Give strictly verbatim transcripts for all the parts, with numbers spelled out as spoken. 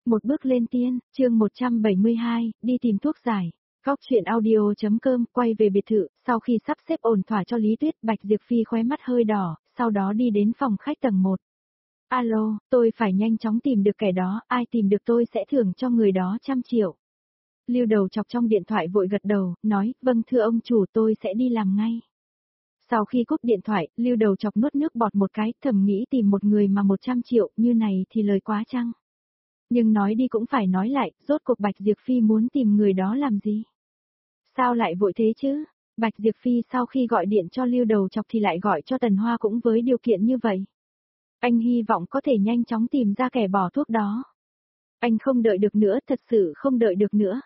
Một bước lên tiên, chương một trăm bảy mươi hai, đi tìm thuốc giải. Góc chuyện audio.com quay về biệt thự, sau khi sắp xếp ổn thỏa cho Lý Tuyết, Bạch Diệp Phi khóe mắt hơi đỏ, sau đó đi đến phòng khách tầng một. Alo, tôi phải nhanh chóng tìm được kẻ đó, ai tìm được tôi sẽ thưởng cho người đó trăm triệu. Lưu Đầu Chọc trong điện thoại vội gật đầu, nói, vâng thưa ông chủ tôi sẽ đi làm ngay. Sau khi cúp điện thoại, Lưu Đầu Chọc nuốt nước bọt một cái, thầm nghĩ tìm một người mà một trăm triệu, như này thì lời quá chăng. Nhưng nói đi cũng phải nói lại, rốt cuộc Bạch Diệp Phi muốn tìm người đó làm gì? Sao lại vội thế chứ? Bạch Diệp Phi sau khi gọi điện cho Lưu Đầu Chọc thì lại gọi cho Tần Hoa cũng với điều kiện như vậy. Anh hy vọng có thể nhanh chóng tìm ra kẻ bỏ thuốc đó. Anh không đợi được nữa, thật sự không đợi được nữa.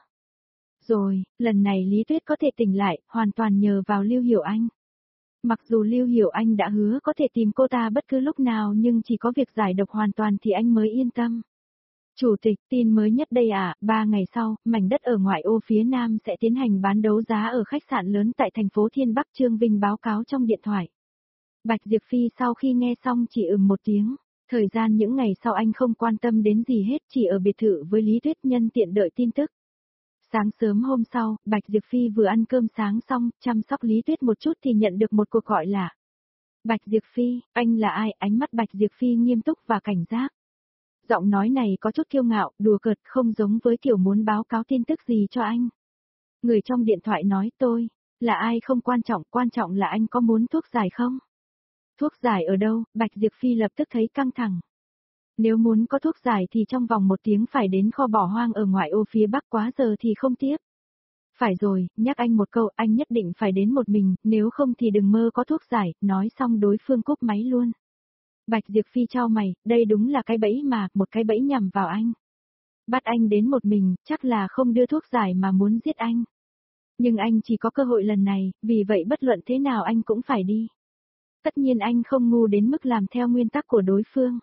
Rồi, lần này Lý Tuyết có thể tỉnh lại, hoàn toàn nhờ vào Lưu Hiểu Anh. Mặc dù Lưu Hiểu Anh đã hứa có thể tìm cô ta bất cứ lúc nào nhưng chỉ có việc giải độc hoàn toàn thì anh mới yên tâm. Chủ tịch, tin mới nhất đây à, ba ngày sau, mảnh đất ở ngoại ô phía Nam sẽ tiến hành bán đấu giá ở khách sạn lớn tại thành phố Thiên Bắc. Trương Vinh báo cáo trong điện thoại. Bạch Diệp Phi sau khi nghe xong chỉ ừm một tiếng, thời gian những ngày sau anh không quan tâm đến gì hết, chỉ ở biệt thự với Lý Tuyết nhân tiện đợi tin tức. Sáng sớm hôm sau, Bạch Diệp Phi vừa ăn cơm sáng xong, chăm sóc Lý Tuyết một chút thì nhận được một cuộc gọi lạ. Bạch Diệp Phi, anh là ai? Ánh mắt Bạch Diệp Phi nghiêm túc và cảnh giác. Giọng nói này có chút kiêu ngạo, đùa cợt, không giống với kiểu muốn báo cáo tin tức gì cho anh. Người trong điện thoại nói tôi, là ai không quan trọng, quan trọng là anh có muốn thuốc giải không? Thuốc giải ở đâu? Bạch Diệp Phi lập tức thấy căng thẳng. Nếu muốn có thuốc giải thì trong vòng một tiếng phải đến kho bỏ hoang ở ngoại ô phía Bắc, quá giờ thì không tiếp. Phải rồi, nhắc anh một câu, anh nhất định phải đến một mình, nếu không thì đừng mơ có thuốc giải, nói xong đối phương cúp máy luôn. Bạch Diệp Phi chau mày, đây đúng là cái bẫy mà, một cái bẫy nhằm vào anh. Bắt anh đến một mình, chắc là không đưa thuốc giải mà muốn giết anh. Nhưng anh chỉ có cơ hội lần này, vì vậy bất luận thế nào anh cũng phải đi. Tất nhiên anh không ngu đến mức làm theo nguyên tắc của đối phương.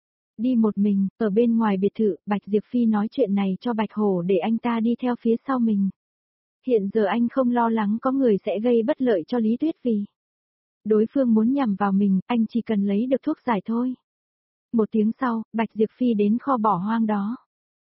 Đi một mình, ở bên ngoài biệt thự, Bạch Diệp Phi nói chuyện này cho Bạch Hổ để anh ta đi theo phía sau mình. Hiện giờ anh không lo lắng có người sẽ gây bất lợi cho Lý Tuyết vì đối phương muốn nhằm vào mình, anh chỉ cần lấy được thuốc giải thôi. Một tiếng sau, Bạch Diệp Phi đến kho bỏ hoang đó.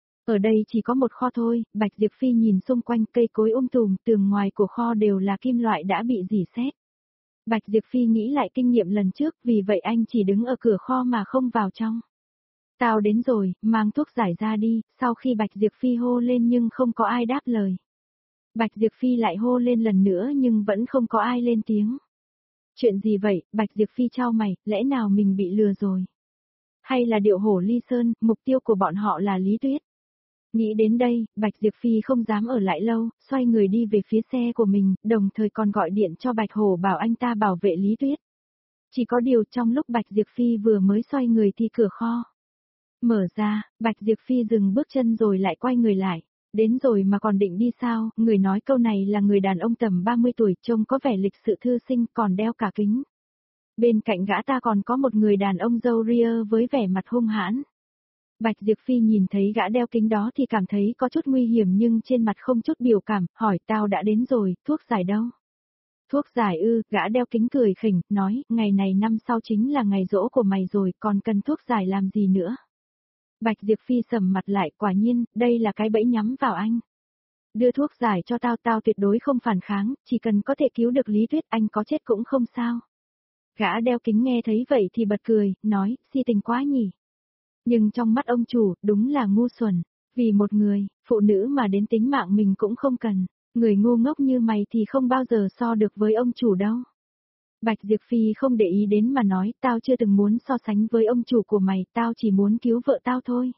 Ở đây chỉ có một kho thôi, Bạch Diệp Phi nhìn xung quanh cây cối um tùm, tường ngoài của kho đều là kim loại đã bị rỉ sét. Bạch Diệp Phi nghĩ lại kinh nghiệm lần trước, vì vậy anh chỉ đứng ở cửa kho mà không vào trong. Tao đến rồi, mang thuốc giải ra đi, sau khi Bạch Diệp Phi hô lên nhưng không có ai đáp lời. Bạch Diệp Phi lại hô lên lần nữa nhưng vẫn không có ai lên tiếng. Chuyện gì vậy? Bạch Diệp Phi chau mày, lẽ nào mình bị lừa rồi? Hay là điệu hổ ly sơn, mục tiêu của bọn họ là Lý Tuyết? Nghĩ đến đây, Bạch Diệp Phi không dám ở lại lâu, xoay người đi về phía xe của mình, đồng thời còn gọi điện cho Bạch Hổ bảo anh ta bảo vệ Lý Tuyết. Chỉ có điều trong lúc Bạch Diệp Phi vừa mới xoay người thì cửa kho mở ra, Bạch Diệp Phi dừng bước chân rồi lại quay người lại. Đến rồi mà còn định đi sao? Người nói câu này là người đàn ông tầm ba mươi tuổi, trông có vẻ lịch sự thư sinh, còn đeo cả kính. Bên cạnh gã ta còn có một người đàn ông râu ria với vẻ mặt hung hãn. Bạch Diệp Phi nhìn thấy gã đeo kính đó thì cảm thấy có chút nguy hiểm nhưng trên mặt không chút biểu cảm, hỏi tao đã đến rồi, thuốc giải đâu? Thuốc giải ư? Gã đeo kính cười khỉnh, nói, ngày này năm sau chính là ngày giỗ của mày rồi, còn cần thuốc giải làm gì nữa? Bạch Diệp Phi sầm mặt lại, quả nhiên, đây là cái bẫy nhắm vào anh. Đưa thuốc giải cho tao, tao tuyệt đối không phản kháng, chỉ cần có thể cứu được Lý Tuyết, anh có chết cũng không sao. Gã đeo kính nghe thấy vậy thì bật cười, nói, si tình quá nhỉ. Nhưng trong mắt ông chủ, đúng là ngu xuẩn, vì một người, phụ nữ mà đến tính mạng mình cũng không cần, người ngu ngốc như mày thì không bao giờ so được với ông chủ đâu. Bạch Diệp Phi không để ý đến mà nói, tao chưa từng muốn so sánh với ông chủ của mày, tao chỉ muốn cứu vợ tao thôi.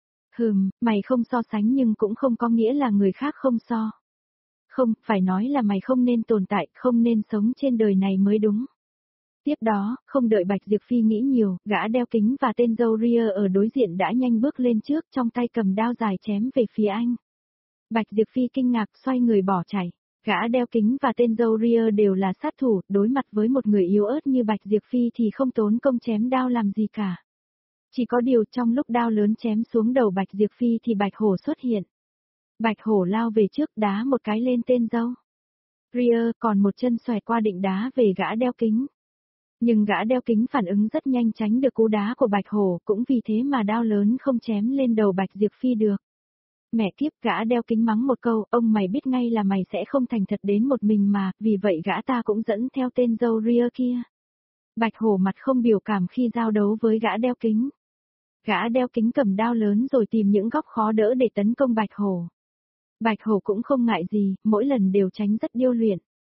Hừm, mày không so sánh nhưng cũng không có nghĩa là người khác không so. Không, phải nói là mày không nên tồn tại, không nên sống trên đời này mới đúng. Tiếp đó, không đợi Bạch Diệp Phi nghĩ nhiều, gã đeo kính và tên râu ria ở đối diện đã nhanh bước lên trước, trong tay cầm đao dài chém về phía anh. Bạch Diệp Phi kinh ngạc xoay người bỏ chạy. Gã đeo kính và tên râu ria đều là sát thủ, đối mặt với một người yếu ớt như Bạch Diệp Phi thì không tốn công chém đao làm gì cả. Chỉ có điều trong lúc đao lớn chém xuống đầu Bạch Diệp Phi thì Bạch Hổ xuất hiện. Bạch Hổ lao về trước đá một cái lên tên râu ria, còn một chân xoẹt qua định đá về gã đeo kính. Nhưng gã đeo kính phản ứng rất nhanh tránh được cú đá của Bạch Hổ, cũng vì thế mà đao lớn không chém lên đầu Bạch Diệp Phi được. Mẹ kiếp, gã đeo kính mắng một câu, ông mày biết ngay là mày sẽ không thành thật đến một mình mà, vì vậy gã ta cũng dẫn theo tên dâu ria kia. Bạch Hổ mặt không biểu cảm khi giao đấu với gã đeo kính. Gã đeo kính cầm đao lớn rồi tìm những góc khó đỡ để tấn công Bạch Hổ. Bạch Hổ cũng không ngại gì, mỗi lần đều tránh rất điêu luyện.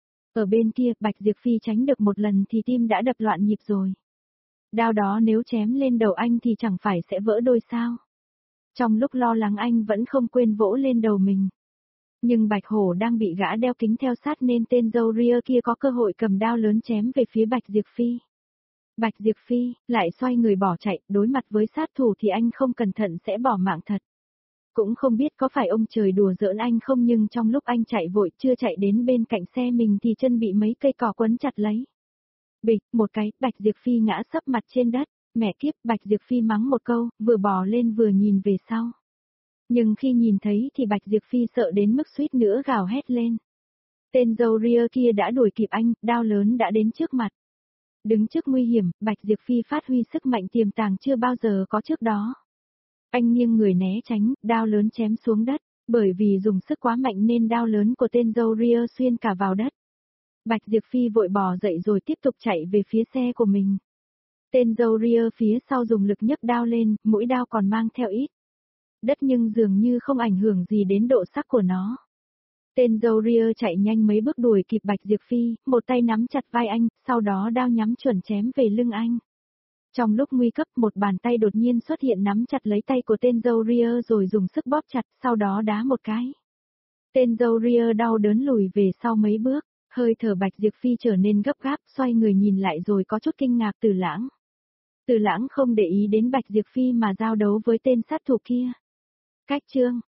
Ở bên kia, Bạch Diệp Phi tránh được một lần thì tim đã đập loạn nhịp rồi. Đao đó nếu chém lên đầu anh thì chẳng phải sẽ vỡ đôi sao. Trong lúc lo lắng anh vẫn không quên vỗ lên đầu mình. Nhưng Bạch Hổ đang bị gã đeo kính theo sát nên tên dâu ria kia có cơ hội cầm đao lớn chém về phía Bạch Diệp Phi. Bạch Diệp Phi lại xoay người bỏ chạy, đối mặt với sát thủ thì anh không cẩn thận sẽ bỏ mạng thật. Cũng không biết có phải ông trời đùa giỡn anh không, nhưng trong lúc anh chạy vội chưa chạy đến bên cạnh xe mình thì chân bị mấy cây cỏ quấn chặt lấy. Bịch, một cái, Bạch Diệp Phi ngã sấp mặt trên đất. Mẹ kiếp, Bạch Diệp Phi mắng một câu, vừa bò lên vừa nhìn về sau. Nhưng khi nhìn thấy thì Bạch Diệp Phi sợ đến mức suýt nữa gào hét lên. Tên dâu ria kia đã đuổi kịp anh, đao lớn đã đến trước mặt. Đứng trước nguy hiểm, Bạch Diệp Phi phát huy sức mạnh tiềm tàng chưa bao giờ có trước đó. Anh nghiêng người né tránh, đao lớn chém xuống đất, bởi vì dùng sức quá mạnh nên đao lớn của tên dâu ria xuyên cả vào đất. Bạch Diệp Phi vội bò dậy rồi tiếp tục chạy về phía xe của mình. Tên dâu ria phía sau dùng lực nhấc đao lên, mũi đao còn mang theo ít đất nhưng dường như không ảnh hưởng gì đến độ sắc của nó. Tên dâu ria chạy nhanh mấy bước đuổi kịp Bạch Diệp Phi, một tay nắm chặt vai anh, sau đó đao nhắm chuẩn chém về lưng anh. Trong lúc nguy cấp, một bàn tay đột nhiên xuất hiện nắm chặt lấy tay của tên dâu ria rồi dùng sức bóp chặt, sau đó đá một cái. Tên dâu ria đau đớn lùi về sau mấy bước, hơi thở Bạch Diệp Phi trở nên gấp gáp, xoay người nhìn lại rồi có chút kinh ngạc Từ Lãng. Từ Lãng không để ý đến Bạch Diệp Phi mà giao đấu với tên sát thủ kia. Cách chương